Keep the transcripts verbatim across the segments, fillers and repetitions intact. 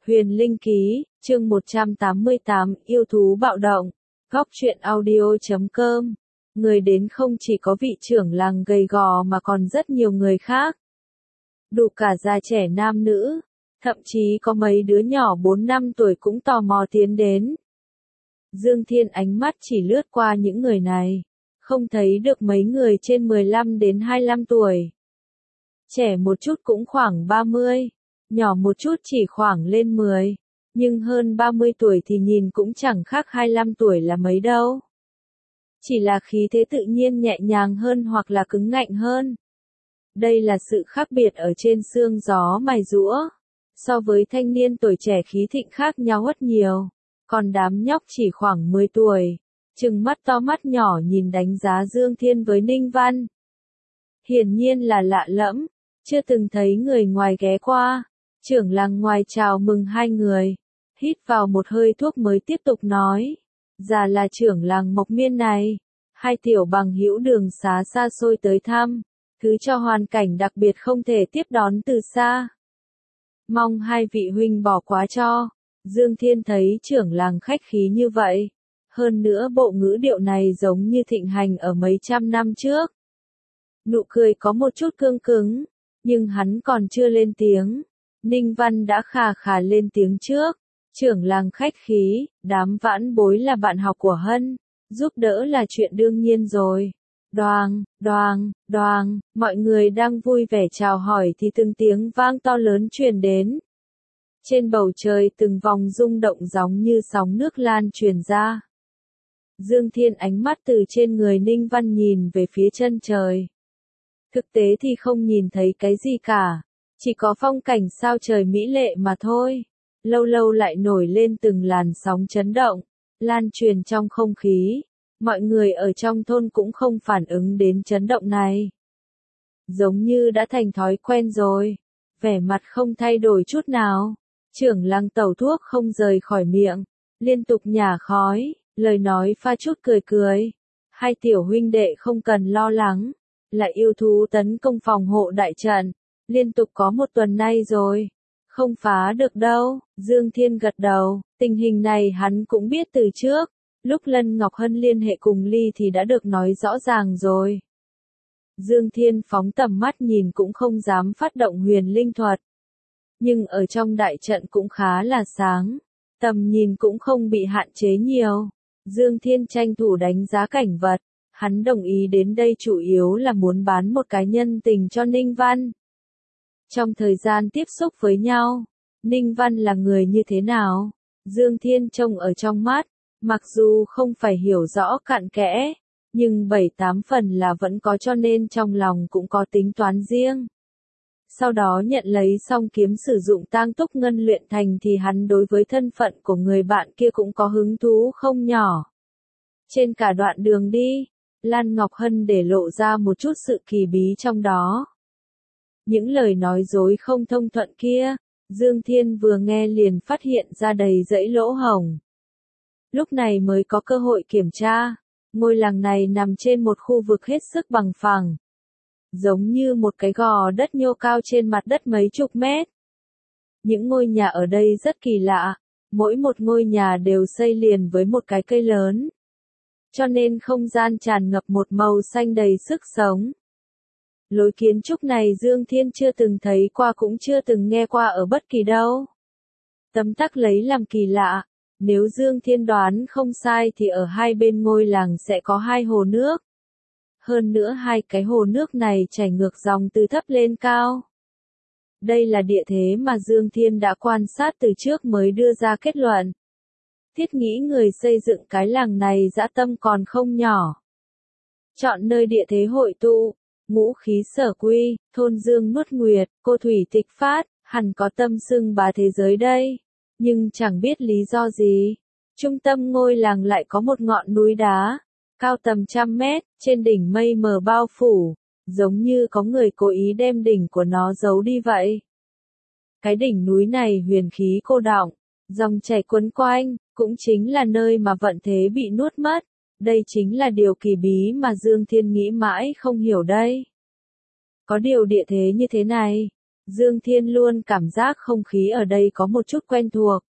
Huyền Linh Ký, chương một trăm tám mươi tám, yêu thú bạo động. Góc truyện audio chấm com. Người đến không chỉ có vị trưởng làng gầy gò mà còn rất nhiều người khác. Đủ cả già trẻ nam nữ, thậm chí có mấy đứa nhỏ bốn năm tuổi cũng tò mò tiến đến. Dương Thiên ánh mắt chỉ lướt qua những người này, không thấy được mấy người trên mười lăm đến hai mươi lăm tuổi. Trẻ một chút cũng khoảng ba mươi, nhỏ một chút chỉ khoảng lên mười, nhưng hơn ba mươi tuổi thì nhìn cũng chẳng khác hai mươi lăm tuổi là mấy đâu. Chỉ là khí thế tự nhiên nhẹ nhàng hơn hoặc là cứng ngạnh hơn. Đây là sự khác biệt ở trên xương gió mài giũa. So với thanh niên tuổi trẻ khí thịnh khác nhau rất nhiều. Còn đám nhóc chỉ khoảng mười tuổi, trừng mắt to mắt nhỏ nhìn đánh giá Dương Thiên với Ninh Văn. Hiển nhiên là lạ lẫm, chưa từng thấy người ngoài ghé qua. Trưởng làng ngoài chào mừng hai người, hít vào một hơi thuốc mới tiếp tục nói. Già là trưởng làng Mộc Miên này, hai tiểu bằng hữu đường xá xa xôi tới thăm, cứ cho hoàn cảnh đặc biệt không thể tiếp đón từ xa. Mong hai vị huynh bỏ quá cho. Dương Thiên thấy trưởng làng khách khí như vậy. Hơn nữa bộ ngữ điệu này giống như thịnh hành ở mấy trăm năm trước. Nụ cười có một chút cương cứng, nhưng hắn còn chưa lên tiếng. Ninh Văn đã khà khà lên tiếng trước. Trưởng làng khách khí, đám vãn bối là bạn học của Hân, giúp đỡ là chuyện đương nhiên rồi. Đoàng, đoàng, đoàng, mọi người đang vui vẻ chào hỏi thì từng tiếng vang to lớn truyền đến. Trên bầu trời từng vòng rung động giống như sóng nước lan truyền ra. Dương Thiên ánh mắt từ trên người Ninh Văn nhìn về phía chân trời. Thực tế thì không nhìn thấy cái gì cả, chỉ có phong cảnh sao trời mỹ lệ mà thôi. Lâu lâu lại nổi lên từng làn sóng chấn động, lan truyền trong không khí. Mọi người ở trong thôn cũng không phản ứng đến chấn động này. Giống như đã thành thói quen rồi, vẻ mặt không thay đổi chút nào. Trưởng làng tẩu thuốc không rời khỏi miệng, liên tục nhả khói, lời nói pha chút cười cười. Hai tiểu huynh đệ không cần lo lắng, là yêu thú tấn công phòng hộ đại trận, liên tục có một tuần nay rồi. Không phá được đâu, Dương Thiên gật đầu, tình hình này hắn cũng biết từ trước, lúc Lân Ngọc Hân liên hệ cùng Ly thì đã được nói rõ ràng rồi. Dương Thiên phóng tầm mắt nhìn cũng không dám phát động huyền linh thuật. Nhưng ở trong đại trận cũng khá là sáng, tầm nhìn cũng không bị hạn chế nhiều. Dương Thiên tranh thủ đánh giá cảnh vật, hắn đồng ý đến đây chủ yếu là muốn bán một cái nhân tình cho Ninh Văn. Trong thời gian tiếp xúc với nhau, Ninh Văn là người như thế nào? Dương Thiên trông ở trong mắt, mặc dù không phải hiểu rõ cặn kẽ, nhưng bảy tám phần là vẫn có cho nên trong lòng cũng có tính toán riêng. Sau đó nhận lấy xong kiếm sử dụng tang túc ngân luyện thành thì hắn đối với thân phận của người bạn kia cũng có hứng thú không nhỏ. Trên cả đoạn đường đi, Lan Ngọc Hân để lộ ra một chút sự kỳ bí trong đó. Những lời nói dối không thông thuận kia, Dương Thiên vừa nghe liền phát hiện ra đầy dãy lỗ hổng. Lúc này mới có cơ hội kiểm tra, ngôi làng này nằm trên một khu vực hết sức bằng phẳng. Giống như một cái gò đất nhô cao trên mặt đất mấy chục mét. Những ngôi nhà ở đây rất kỳ lạ, mỗi một ngôi nhà đều xây liền với một cái cây lớn. Cho nên không gian tràn ngập một màu xanh đầy sức sống. Lối kiến trúc này Dương Thiên chưa từng thấy qua cũng chưa từng nghe qua ở bất kỳ đâu. Tấm tắc lấy làm kỳ lạ, nếu Dương Thiên đoán không sai thì ở hai bên ngôi làng sẽ có hai hồ nước. Hơn nữa hai cái hồ nước này chảy ngược dòng từ thấp lên cao. Đây là địa thế mà Dương Thiên đã quan sát từ trước mới đưa ra kết luận. Thiết nghĩ người xây dựng cái làng này dã tâm còn không nhỏ. Chọn nơi địa thế hội tụ, ngũ khí sở quy, thôn Dương nuốt nguyệt, cô thủy tịch phát, hẳn có tâm xưng bá thế giới đây. Nhưng chẳng biết lý do gì, trung tâm ngôi làng lại có một ngọn núi đá, cao tầm trăm mét, trên đỉnh mây mờ bao phủ, giống như có người cố ý đem đỉnh của nó giấu đi vậy. Cái đỉnh núi này huyền khí cô đọng, dòng chảy cuốn quanh, cũng chính là nơi mà vận thế bị nuốt mất. Đây chính là điều kỳ bí mà Dương Thiên nghĩ mãi không hiểu đây. Có điều địa thế như thế này, Dương Thiên luôn cảm giác không khí ở đây có một chút quen thuộc.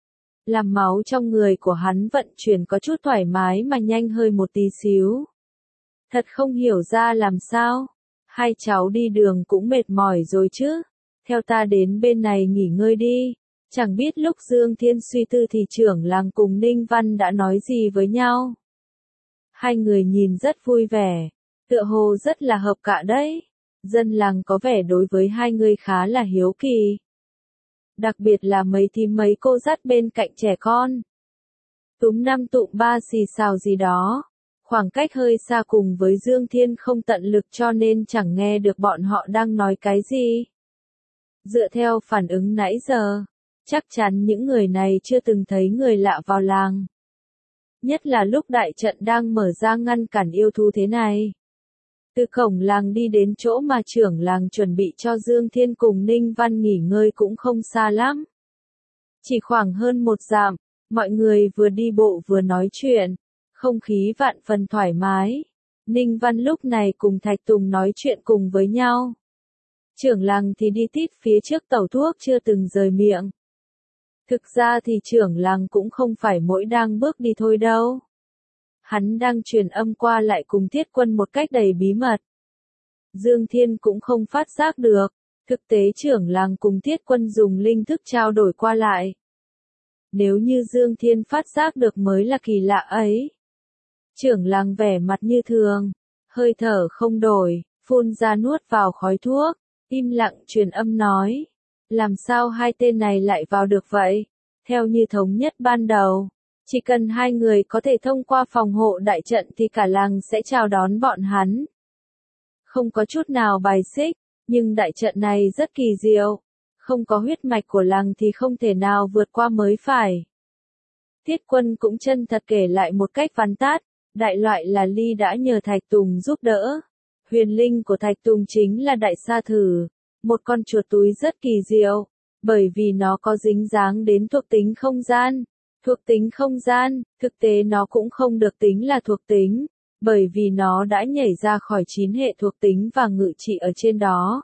Làm máu trong người của hắn vận chuyển có chút thoải mái mà nhanh hơi một tí xíu. Thật không hiểu ra làm sao. Hai cháu đi đường cũng mệt mỏi rồi chứ. Theo ta đến bên này nghỉ ngơi đi. Chẳng biết lúc Dương Thiên suy tư thì trưởng làng cùng Ninh Văn đã nói gì với nhau. Hai người nhìn rất vui vẻ. Tựa hồ rất là hợp cạ đấy. Dân làng có vẻ đối với hai người khá là hiếu kỳ. Đặc biệt là mấy thím mấy cô dắt bên cạnh trẻ con. Túm năm tụm ba xì xào gì đó. Khoảng cách hơi xa cùng với Dương Thiên không tận lực cho nên chẳng nghe được bọn họ đang nói cái gì. Dựa theo phản ứng nãy giờ, chắc chắn những người này chưa từng thấy người lạ vào làng. Nhất là lúc đại trận đang mở ra ngăn cản yêu thú thế này. Từ cổng làng đi đến chỗ mà trưởng làng chuẩn bị cho Dương Thiên cùng Ninh Văn nghỉ ngơi cũng không xa lắm. Chỉ khoảng hơn một dặm, mọi người vừa đi bộ vừa nói chuyện, không khí vạn phần thoải mái. Ninh Văn lúc này cùng Thạch Tùng nói chuyện cùng với nhau. Trưởng làng thì đi tít phía trước tẩu thuốc chưa từng rời miệng. Thực ra thì trưởng làng cũng không phải mỗi đang bước đi thôi đâu. Hắn đang truyền âm qua lại cùng Thiết Quân một cách đầy bí mật. Dương Thiên cũng không phát giác được, thực tế trưởng làng cùng Thiết Quân dùng linh thức trao đổi qua lại. Nếu như Dương Thiên phát giác được mới là kỳ lạ ấy. Trưởng làng vẻ mặt như thường, hơi thở không đổi, phun ra nuốt vào khói thuốc, im lặng truyền âm nói. Làm sao hai tên này lại vào được vậy? Theo như thống nhất ban đầu. Chỉ cần hai người có thể thông qua phòng hộ đại trận thì cả làng sẽ chào đón bọn hắn. Không có chút nào bài xích, nhưng đại trận này rất kỳ diệu. Không có huyết mạch của làng thì không thể nào vượt qua mới phải. Thiết Quân cũng chân thật kể lại một cách vắn tắt, đại loại là Ly đã nhờ Thạch Tùng giúp đỡ. Huyền linh của Thạch Tùng chính là đại sa thử, một con chuột túi rất kỳ diệu, bởi vì nó có dính dáng đến thuộc tính không gian. Thuộc tính không gian, thực tế nó cũng không được tính là thuộc tính, bởi vì nó đã nhảy ra khỏi chín hệ thuộc tính và ngự trị ở trên đó.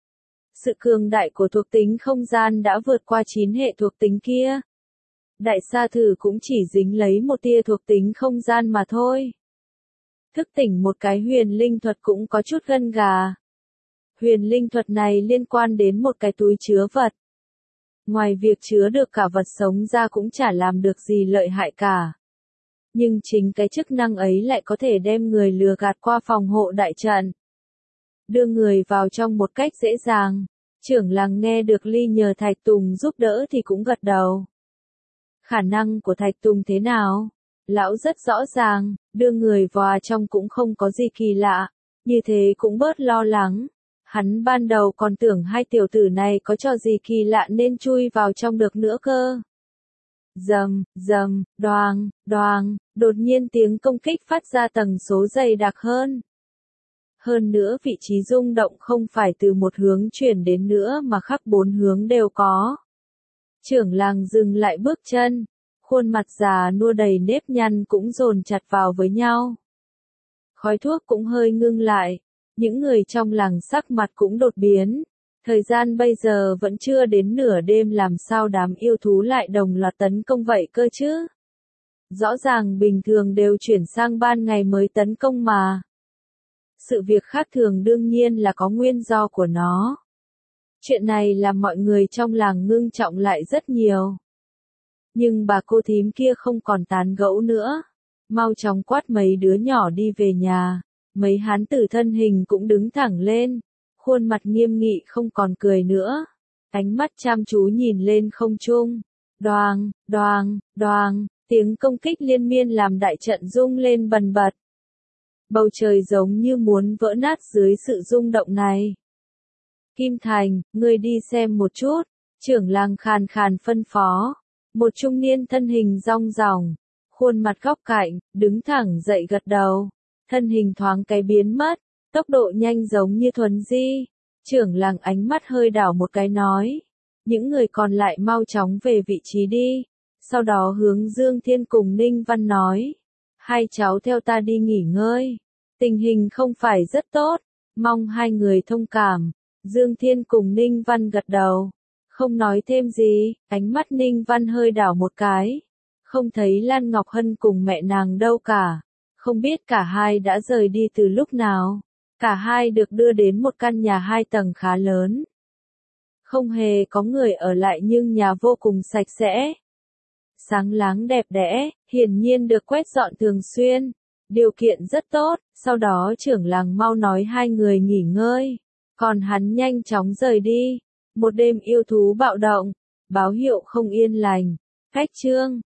Sự cường đại của thuộc tính không gian đã vượt qua chín hệ thuộc tính kia. Đại sa thử cũng chỉ dính lấy một tia thuộc tính không gian mà thôi. Thức tỉnh một cái huyền linh thuật cũng có chút gân gà. Huyền linh thuật này liên quan đến một cái túi chứa vật. Ngoài việc chứa được cả vật sống ra cũng chả làm được gì lợi hại cả. Nhưng chính cái chức năng ấy lại có thể đem người lừa gạt qua phòng hộ đại trận. Đưa người vào trong một cách dễ dàng. Trưởng làng nghe được Ly nhờ Thạch Tùng giúp đỡ thì cũng gật đầu. Khả năng của Thạch Tùng thế nào? Lão rất rõ ràng, đưa người vào trong cũng không có gì kỳ lạ. Như thế cũng bớt lo lắng. Hắn ban đầu còn tưởng hai tiểu tử này có trò gì kỳ lạ nên chui vào trong được nữa cơ. Dầm, dầm, đoàng, đoàng, đột nhiên tiếng công kích phát ra tầng số dày đặc hơn. Hơn nữa vị trí rung động không phải từ một hướng chuyển đến nữa mà khắp bốn hướng đều có. Trưởng làng dừng lại bước chân, khuôn mặt già nua đầy nếp nhăn cũng dồn chặt vào với nhau. Khói thuốc cũng hơi ngưng lại. Những người trong làng sắc mặt cũng đột biến. Thời gian bây giờ vẫn chưa đến nửa đêm làm sao đám yêu thú lại đồng loạt tấn công vậy cơ chứ? Rõ ràng bình thường đều chuyển sang ban ngày mới tấn công mà. Sự việc khác thường đương nhiên là có nguyên do của nó. Chuyện này làm mọi người trong làng ngưng trọng lại rất nhiều. Nhưng bà cô thím kia không còn tán gẫu nữa. Mau chóng quát mấy đứa nhỏ đi về nhà. Mấy hán tử thân hình cũng đứng thẳng lên, khuôn mặt nghiêm nghị không còn cười nữa, ánh mắt chăm chú nhìn lên không trung. Đoàng, đoàng, đoàng, tiếng công kích liên miên làm đại trận rung lên bần bật. Bầu trời giống như muốn vỡ nát dưới sự rung động này. Kim Thành, ngươi đi xem một chút, trưởng làng khàn khàn phân phó. Một trung niên thân hình rong ròng, khuôn mặt góc cạnh, đứng thẳng dậy gật đầu. Thân hình thoáng cái biến mất, tốc độ nhanh giống như thuấn di. Trưởng làng ánh mắt hơi đảo một cái nói. Những người còn lại mau chóng về vị trí đi. Sau đó hướng Dương Thiên cùng Ninh Văn nói. Hai cháu theo ta đi nghỉ ngơi. Tình hình không phải rất tốt, mong hai người thông cảm. Dương Thiên cùng Ninh Văn gật đầu. Không nói thêm gì, ánh mắt Ninh Văn hơi đảo một cái. Không thấy Lan Ngọc Hân cùng mẹ nàng đâu cả. Không biết cả hai đã rời đi từ lúc nào. Cả hai được đưa đến một căn nhà hai tầng khá lớn. Không hề có người ở lại nhưng nhà vô cùng sạch sẽ. Sáng láng đẹp đẽ, hiển nhiên được quét dọn thường xuyên. Điều kiện rất tốt, sau đó trưởng làng mau nói hai người nghỉ ngơi. Còn hắn nhanh chóng rời đi. Một đêm yêu thú bạo động, báo hiệu không yên lành. Khách trương.